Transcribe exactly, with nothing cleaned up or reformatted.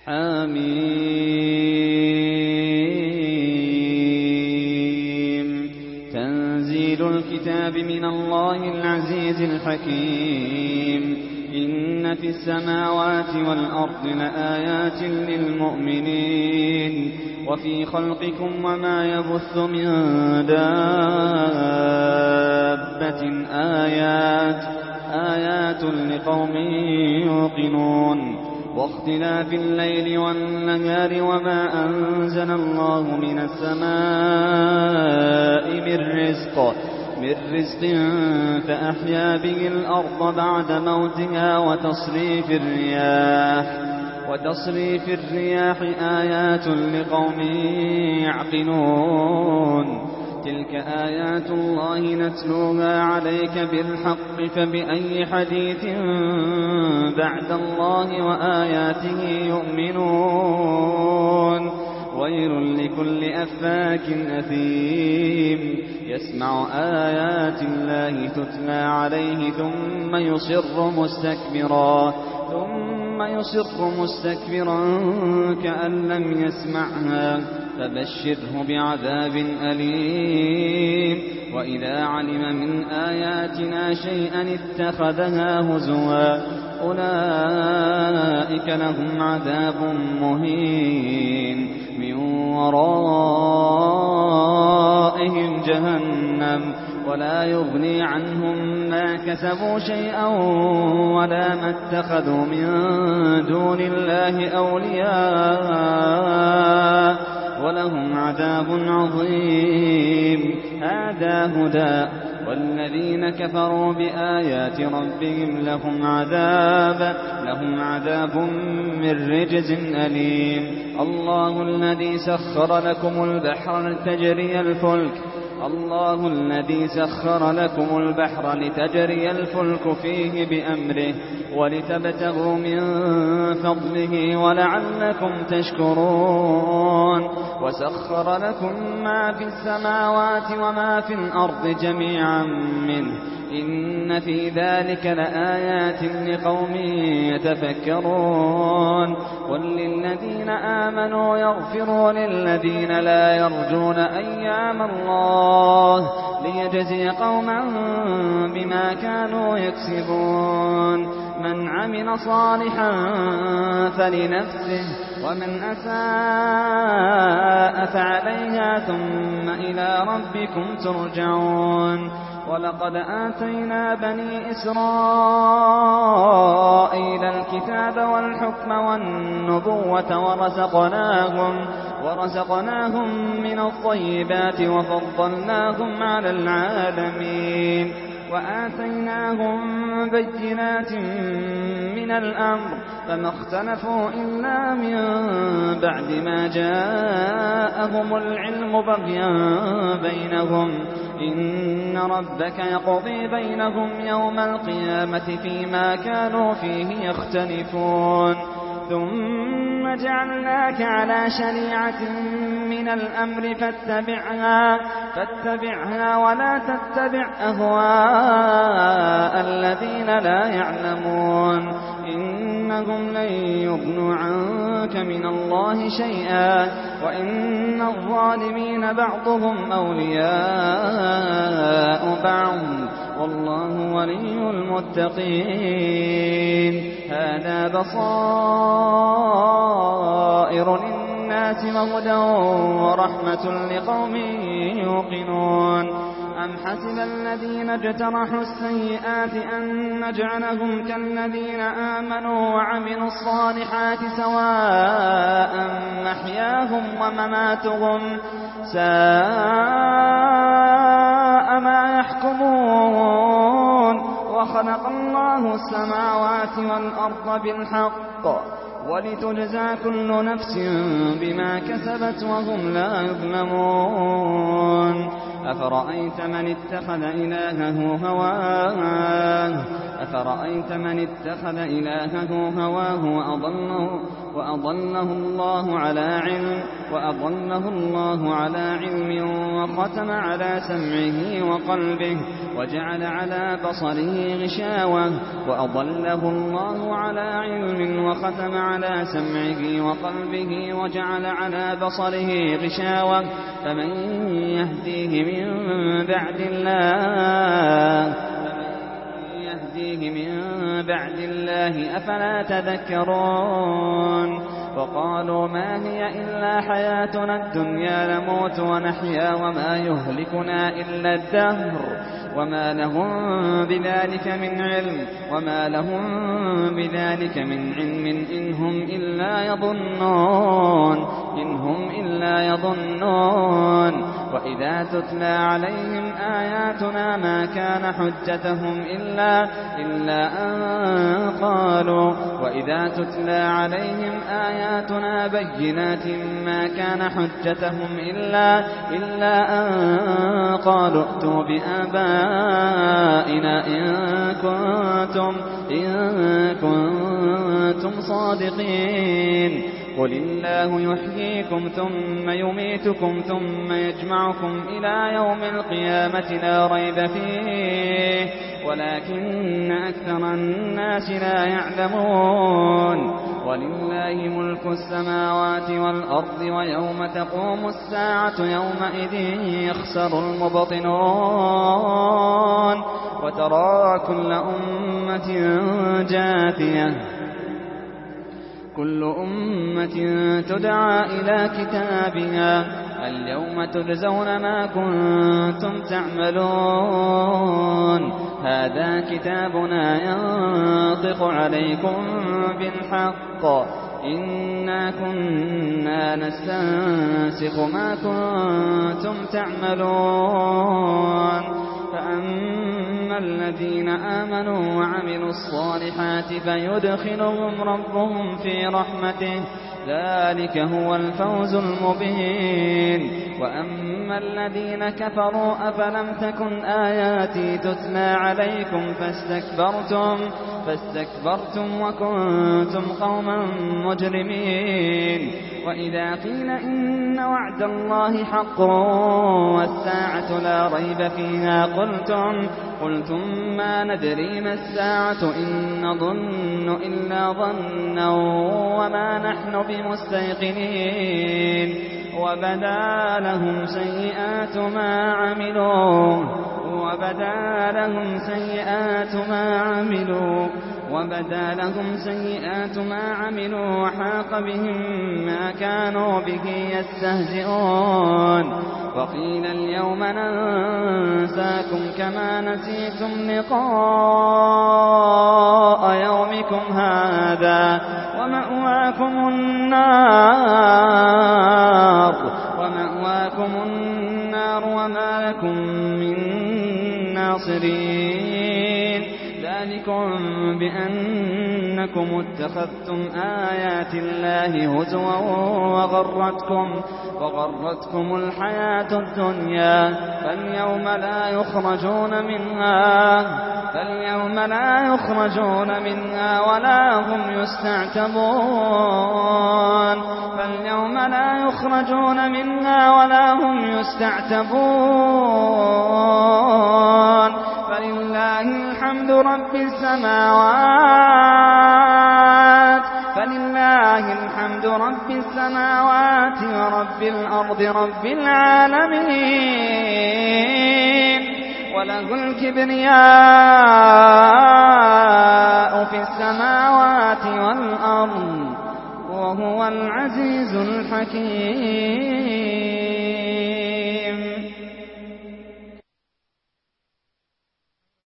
حميم تنزيل الكتاب من الله العزيز الحكيم إن في السماوات والأرض لآيات للمؤمنين وفي خلقكم وما يبث من دابة آيات آيات لقوم يوقنون واختلاف الليل والنهار وما أنزل الله من السماء من رزق من رزق فأحيا به الأرض بعد موتها وتصريف الرياح وتصريف الرياح آيات لقوم يعقلون تلك آيات الله نتلوها عليك بالحق فبأي حديث بعد الله وآياته يؤمنون ويل لكل أفاك أثيم يسمع آيات الله تتلى عليه ثم يصر مستكبرا ثم يصر مستكبرا كأن لم يسمعها فبشره بعذاب أليم وإذا علم من آياتنا شيئا اتخذها هزوا أولئك لهم عذاب مهين من ورائهم جهنم ولا يغني عنهم ما كسبوا شيئا ولا ما اتخذوا من دون الله أولياء ولهم عذاب عظيم هذا هدى والذين كفروا بآيات ربهم لهم عذاب لهم عذاب من رجز أليم الله الذي سخر لكم البحر لتجري الفلك الله الذي سخر لكم البحر لتجري الفلك فيه بأمره ولتبتغوا من فضله ولعلكم تشكرون وسخر لكم ما في السماوات وما في الأرض جميعا منه إن في ذلك لآيات لقوم يتفكرون قل للذين آمنوا يغفروا للذين لا يرجون أيام الله ليجزي قوما بما كانوا يكسبون من عمل صالحا فلنفسه ومن أساء فعليها ثم إلى ربكم ترجعون ولقد آتينا بني إسرائيل الكتاب والحكم والنبوة ورزقناهم, ورزقناهم من الطيبات وفضلناهم على العالمين وآتيناهم بينات من الأمر فما اختلفوا إلا من بعد ما جاءهم العلم بغيا بينهم إن ربك يقضي بينهم يوم القيامة فيما كانوا فيه يختلفون ثم جعلناك على شريعة من الأمر فاتبعها, فاتبعها ولا تتبع أهواء الذين لا يعلمون إنهم لن يغنوا عنك من الله شيئا وإن الظالمين بعضهم أولياء بعض والله ولي المتقين هذا بصائر للناس وهدى ورحمة لقوم يوقنون أم حسب الذين اجترحوا السيئات أن نجعلهم كالذين آمنوا وعملوا الصالحات سواء محياهم ومماتهم ساء ما يحكمون وخلق الله السماوات والأرض بالحق ولتجزى كل نفس بما كسبت وهم لا يظلمون أفرأيت من اتخذ إلهه هواه أفرأيت من اتخذ إلهه هواه وأضله, وأضله الله على علم وأضله الله على علم وختم على سمعه وقلبه وجعل على بصره غشاوة وأضله الله على علم وختم على سمعه وقلبه وجعل على بصره غشاوة فمن يهديه من بعد الله يهديه من بعد الله أفلا تذكرون وقالوا ما هي إلا حياتنا الدنيا نموت ونحيا وما يهلكنا إلا الدهر وما لهم بذلك من علم وما لهم بذلك من علم إن هم إلا يظنون إن هم إلا يظنون وإذا تتلى عليهم آياتنا ما كان حجتهم إلا إلا أن قالوا وإذا تتلى عليهم آياتنا بينات ما كان حجتهم إلا إلا أن قالوا ائتوا بآبائنا إن كنتم إن كنتم صادقين قل الله يحييكم ثم يميتكم ثم يجمعكم إلى يوم القيامة لا ريب فيه ولكن أكثر الناس لا يعلمون ولله ملك السماوات والأرض ويوم تقوم الساعة يومئذ يخسر المبطلون وترى كل أمة جاثية كل أمة تدعى إلى كتابها اليوم تجزون ما كنتم تعملون هذا كتابنا ينطق عليكم بالحق إنا كنا نستنسخ ما كنتم تعملون فأما الذين آمنوا وعملوا الصالحات فيدخلهم ربهم في رحمته ذلك هو الفوز المبين وأما الذين كفروا أفلم تكن آياتي تتلى عليكم فاستكبرتم فاستكبرتم وكنتم قوما مجرمين وإذا قيل إن وعد الله حق والساعة لا ريب فيها قلتم قلتم ما ندري ما الساعة إن نظن إلا ظنا وما نحن بمستيقنين وبدا لهم سيئات ما عملوا وبدا لهم سيئات ما عملوا وبدا لهم سيئات ما عملوا وحاق بهم ما كانوا به يستهزئون وقيل اليوم ننساكم كما نسيتم لقاء يومكم هذا ومأواكم النار ومأواكم النار وما لكم من ناصرين ذلكم بأنكم اتخذتم آيات الله هزوا وغرتكم وغرتكم الحياة الدنيا فاليوم لا يخرجون منها فاليوم لا يخرجون منها ولا هم يستعتبون فاليوم لا يخرجون منها ولا هم يستعتبون فلله الحمد رب السماوات فلله الحمد رب السماوات ورب الأرض رب العالمين وله الكبرياء في السماوات والأرض وهو العزيز الحكيم